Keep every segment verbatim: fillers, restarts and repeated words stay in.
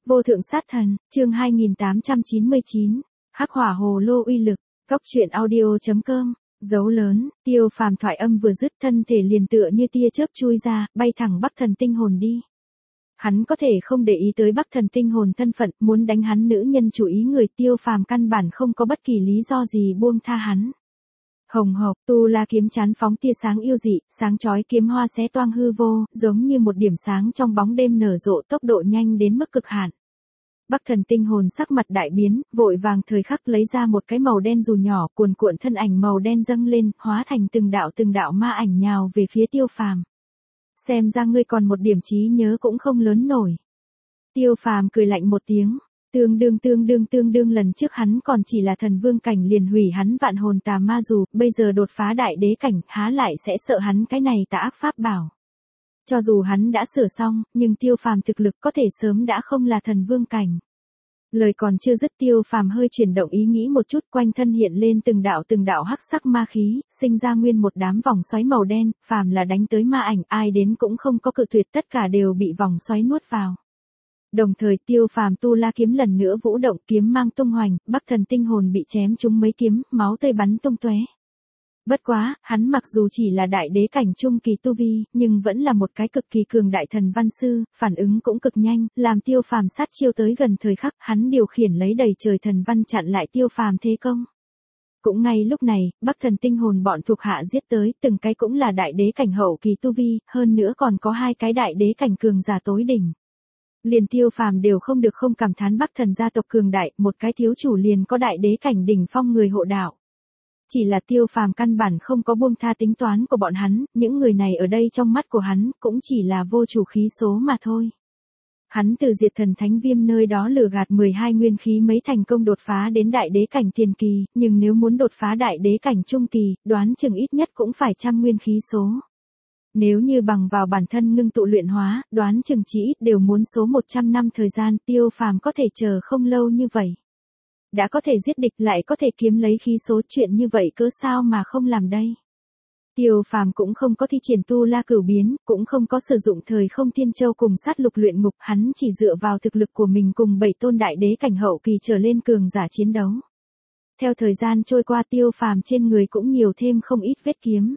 Vô thượng sát thần, chương hai nghìn tám trăm chín mươi chín, Hắc hỏa hồ lô uy lực, Cốc truyện audio chấm com, dấu lớn, Tiêu Phàm thoại âm vừa dứt thân thể liền tựa như tia chớp chui ra, bay thẳng Bắc Thần tinh hồn đi. Hắn có thể không để ý tới Bắc Thần tinh hồn thân phận, muốn đánh hắn nữ nhân chủ ý người, Tiêu Phàm căn bản không có bất kỳ lý do gì buông tha hắn. Hồng hộc, tu la kiếm chán phóng tia sáng yêu dị, sáng chói kiếm hoa xé toang hư vô, giống như một điểm sáng trong bóng đêm nở rộ, tốc độ nhanh đến mức cực hạn. Bắc Thần tinh hồn sắc mặt đại biến, vội vàng thời khắc lấy ra một cái màu đen dù nhỏ, cuồn cuộn thân ảnh màu đen dâng lên, hóa thành từng đạo từng đạo ma ảnh nhào về phía Tiêu Phàm. Xem ra ngươi còn một điểm trí nhớ cũng không lớn nổi. Tiêu Phàm cười lạnh một tiếng. Tương đương tương đương tương đương lần trước hắn còn chỉ là thần vương cảnh liền hủy hắn vạn hồn tà ma dù, bây giờ đột phá đại đế cảnh, há lại sẽ sợ hắn cái này tà ác pháp bảo. Cho dù hắn đã sửa xong, nhưng Tiêu Phàm thực lực có thể sớm đã không là thần vương cảnh. Lời còn chưa dứt, Tiêu Phàm hơi chuyển động ý nghĩ một chút, quanh thân hiện lên từng đạo từng đạo hắc sắc ma khí, sinh ra nguyên một đám vòng xoáy màu đen, phàm là đánh tới ma ảnh, ai đến cũng không có cự tuyệt, tất cả đều bị vòng xoáy nuốt vào. Đồng thời Tiêu Phàm tu la kiếm lần nữa vũ động, kiếm mang tung hoành, Bắc Thần tinh hồn bị chém trúng mấy kiếm, máu tươi bắn tung tóe. Bất quá, hắn mặc dù chỉ là đại đế cảnh trung kỳ tu vi, nhưng vẫn là một cái cực kỳ cường đại thần văn sư, phản ứng cũng cực nhanh, làm Tiêu Phàm sát chiêu tới gần thời khắc, hắn điều khiển lấy đầy trời thần văn chặn lại Tiêu Phàm thế công. Cũng ngay lúc này, Bắc Thần tinh hồn bọn thuộc hạ giết tới, từng cái cũng là đại đế cảnh hậu kỳ tu vi, hơn nữa còn có hai cái đại đế cảnh cường giả tối đỉnh. Liền Tiêu Phàm đều không được không cảm thán Bắc Thần gia tộc cường đại, một cái thiếu chủ liền có đại đế cảnh đỉnh phong người hộ đạo. Chỉ là Tiêu Phàm căn bản không có buông tha tính toán của bọn hắn, những người này ở đây trong mắt của hắn cũng chỉ là vô chủ khí số mà thôi. Hắn từ Diệt Thần Thánh Viêm nơi đó lừa gạt mười hai nguyên khí mới thành công đột phá đến đại đế cảnh tiền kỳ, nhưng nếu muốn đột phá đại đế cảnh trung kỳ, đoán chừng ít nhất cũng phải trăm nguyên khí số. Nếu như bằng vào bản thân ngưng tụ luyện hóa, đoán chừng chỉ ít đều muốn số một trăm năm thời gian, Tiêu Phàm có thể chờ không lâu như vậy. Đã có thể giết địch lại có thể kiếm lấy khí số, chuyện như vậy cớ sao mà không làm đây. Tiêu Phàm cũng không có thi triển tu la cửu biến, cũng không có sử dụng thời không thiên châu cùng sát lục luyện ngục, hắn chỉ dựa vào thực lực của mình cùng bảy tôn đại đế cảnh hậu kỳ trở lên cường giả chiến đấu. Theo thời gian trôi qua, Tiêu Phàm trên người cũng nhiều thêm không ít vết kiếm.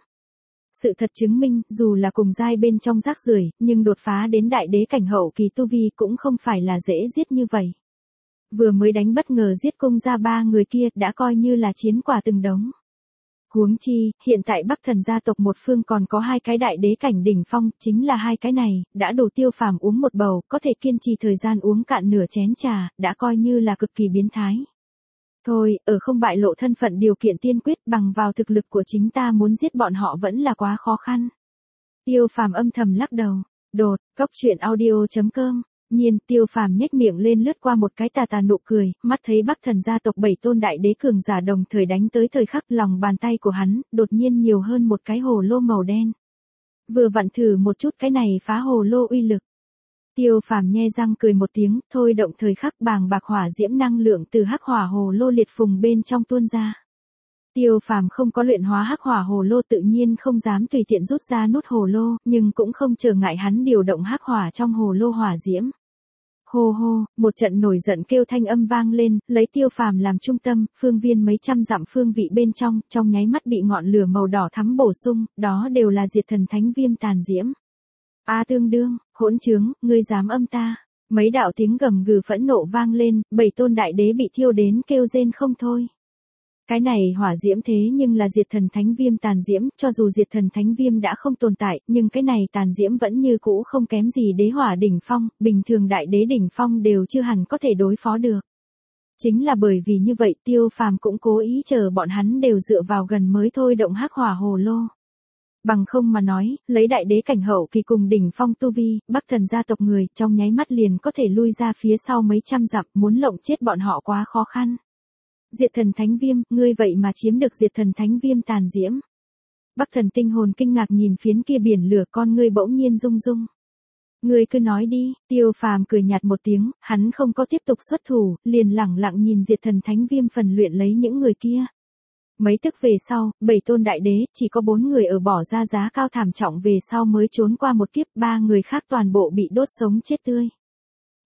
Sự thật chứng minh, dù là cùng giai bên trong rác rưởi, nhưng đột phá đến đại đế cảnh hậu kỳ tu vi cũng không phải là dễ giết như vậy. Vừa mới đánh bất ngờ giết cung ra ba người kia, đã coi như là chiến quả từng đống. Huống chi, hiện tại Bắc Thần gia tộc một phương còn có hai cái đại đế cảnh đỉnh phong, chính là hai cái này, đã đủ Tiêu Phàm uống một bầu, có thể kiên trì thời gian uống cạn nửa chén trà, đã coi như là cực kỳ biến thái. Thôi, ở không bại lộ thân phận điều kiện tiên quyết, bằng vào thực lực của chính ta muốn giết bọn họ vẫn là quá khó khăn. Tiêu Phàm âm thầm lắc đầu. Đột, Cốc truyện audio chấm com. Nhiên, Tiêu Phàm nhếch miệng lên lướt qua một cái tà tà nụ cười, mắt thấy Bắc Thần gia tộc bảy tôn đại đế cường giả đồng thời đánh tới thời khắc, lòng bàn tay của hắn đột nhiên nhiều hơn một cái hồ lô màu đen. Vừa vặn thử một chút cái này phá hồ lô uy lực. Tiêu Phàm nhe răng cười một tiếng, thôi động thời khắc, bàng bạc hỏa diễm năng lượng từ hắc hỏa hồ lô liệt phùng bên trong tuôn ra. Tiêu Phàm không có luyện hóa hắc hỏa hồ lô, tự nhiên không dám tùy tiện rút ra nút hồ lô, nhưng cũng không trở ngại hắn điều động hắc hỏa trong hồ lô hỏa diễm. Hô hô, một trận nổi giận kêu thanh âm vang lên, lấy Tiêu Phàm làm trung tâm, phương viên mấy trăm dặm phương vị bên trong, trong nháy mắt bị ngọn lửa màu đỏ thắm bổ sung, đó đều là Diệt Thần Thánh Viêm tàn diễm. A tương đương, hỗn trướng, ngươi dám âm ta. Mấy đạo tiếng gầm gừ phẫn nộ vang lên, bảy tôn đại đế bị thiêu đến kêu rên không thôi. Cái này hỏa diễm thế nhưng là Diệt Thần Thánh Viêm tàn diễm, cho dù Diệt Thần Thánh Viêm đã không tồn tại, nhưng cái này tàn diễm vẫn như cũ không kém gì đế hỏa đỉnh phong, bình thường đại đế đỉnh phong đều chưa hẳn có thể đối phó được. Chính là bởi vì như vậy, Tiêu Phàm cũng cố ý chờ bọn hắn đều dựa vào gần mới thôi động hắc hỏa hồ lô. Bằng không mà nói, lấy đại đế cảnh hậu kỳ cùng đỉnh phong tu vi, Bắc Thần gia tộc người, trong nháy mắt liền có thể lui ra phía sau mấy trăm dặm, muốn lộng chết bọn họ quá khó khăn. Diệt Thần Thánh Viêm, ngươi vậy mà chiếm được Diệt Thần Thánh Viêm tàn diễm. Bắc Thần tinh hồn kinh ngạc nhìn phiến kia biển lửa, con ngươi bỗng nhiên rung rung. Ngươi cứ nói đi, Tiêu Phàm cười nhạt một tiếng, hắn không có tiếp tục xuất thủ, liền lẳng lặng nhìn Diệt Thần Thánh Viêm phần luyện lấy những người kia. Mấy tức về sau, bảy tôn đại đế, chỉ có bốn người ở bỏ ra giá cao thảm trọng về sau mới trốn qua một kiếp, ba người khác toàn bộ bị đốt sống chết tươi.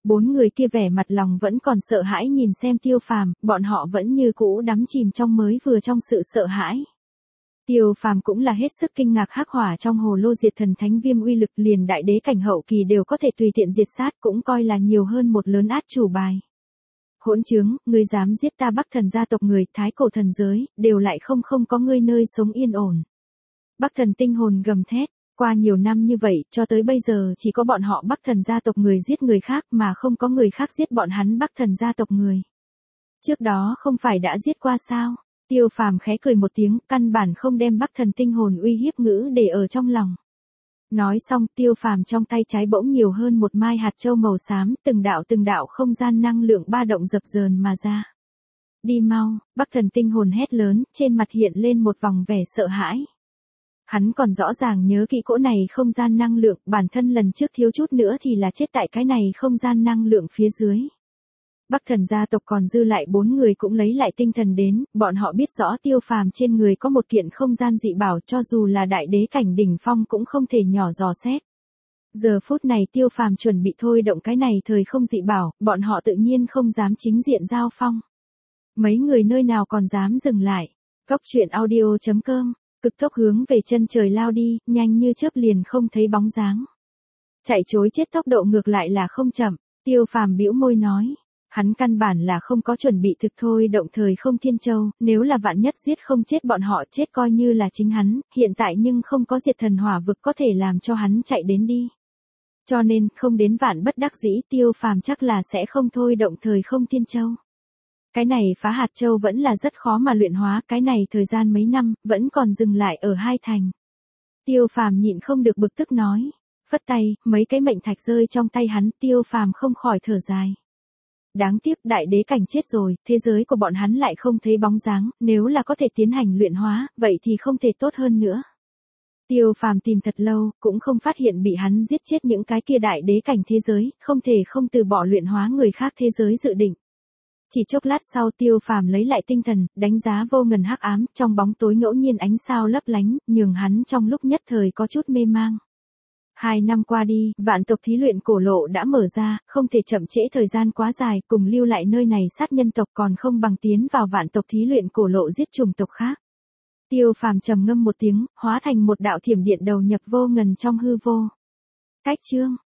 Bốn người kia vẻ mặt lòng vẫn còn sợ hãi nhìn xem Tiêu Phàm, bọn họ vẫn như cũ đắm chìm trong mới vừa trong sự sợ hãi. Tiêu Phàm cũng là hết sức kinh ngạc, hắc hỏa trong hồ lô diệt thần thánh viêm uy lực liền đại đế cảnh hậu kỳ đều có thể tùy tiện diệt sát, cũng coi là nhiều hơn một lớn át chủ bài. Hỗn trướng, ngươi dám giết ta Bắc Thần gia tộc người, thái cổ thần giới, đều lại không không có ngươi nơi sống yên ổn. Bắc Thần tinh hồn gầm thét, qua nhiều năm như vậy, cho tới bây giờ chỉ có bọn họ Bắc Thần gia tộc người giết người khác mà không có người khác giết bọn hắn Bắc Thần gia tộc người. Trước đó không phải đã giết qua sao? Tiêu Phàm khẽ cười một tiếng, căn bản không đem Bắc Thần tinh hồn uy hiếp ngữ để ở trong lòng. Nói xong, Tiêu Phàm trong tay trái bỗng nhiều hơn một mai hạt châu màu xám, từng đạo từng đạo không gian năng lượng ba động dập dờn mà ra. Đi mau, Bắc Thần tinh hồn hét lớn, trên mặt hiện lên một vòng vẻ sợ hãi. Hắn còn rõ ràng nhớ kỹ cỗ này không gian năng lượng, bản thân lần trước thiếu chút nữa thì là chết tại cái này không gian năng lượng phía dưới. Bắc Thần gia tộc còn dư lại bốn người cũng lấy lại tinh thần đến, bọn họ biết rõ Tiêu Phàm trên người có một kiện không gian dị bảo, cho dù là đại đế cảnh đỉnh phong cũng không thể nhỏ dò xét. Giờ phút này Tiêu Phàm chuẩn bị thôi động cái này thời không dị bảo, bọn họ tự nhiên không dám chính diện giao phong. Mấy người nơi nào còn dám dừng lại. Cóc truyện audio chấm com, cực tốc hướng về chân trời lao đi, nhanh như chớp liền không thấy bóng dáng. Chạy trối chết tốc độ ngược lại là không chậm, Tiêu Phàm bĩu môi nói. Hắn căn bản là không có chuẩn bị thực thôi động thời không thiên châu, nếu là vạn nhất giết không chết bọn họ chết coi như là chính hắn, hiện tại nhưng không có diệt thần hỏa vực có thể làm cho hắn chạy đến đi. Cho nên, không đến vạn bất đắc dĩ Tiêu Phàm chắc là sẽ không thôi động thời không thiên châu. Cái này phá hạt châu vẫn là rất khó mà luyện hóa, cái này thời gian mấy năm, vẫn còn dừng lại ở hai thành. Tiêu Phàm nhịn không được bực tức nói, phất tay, mấy cái mệnh thạch rơi trong tay hắn, Tiêu Phàm không khỏi thở dài. Đáng tiếc đại đế cảnh chết rồi, thế giới của bọn hắn lại không thấy bóng dáng, nếu là có thể tiến hành luyện hóa, vậy thì không thể tốt hơn nữa. Tiêu Phàm tìm thật lâu, cũng không phát hiện bị hắn giết chết những cái kia đại đế cảnh thế giới, không thể không từ bỏ luyện hóa người khác thế giới dự định. Chỉ chốc lát sau Tiêu Phàm lấy lại tinh thần, đánh giá vô ngần hắc ám, trong bóng tối ngẫu nhiên ánh sao lấp lánh, nhường hắn trong lúc nhất thời có chút mê mang. Hai năm qua đi, vạn tộc thí luyện cổ lộ đã mở ra, không thể chậm trễ thời gian quá dài, cùng lưu lại nơi này sát nhân tộc còn không bằng tiến vào vạn tộc thí luyện cổ lộ giết chủng tộc khác. Tiêu Phàm trầm ngâm một tiếng, hóa thành một đạo thiểm điện đầu nhập vô ngần trong hư vô. Cách chương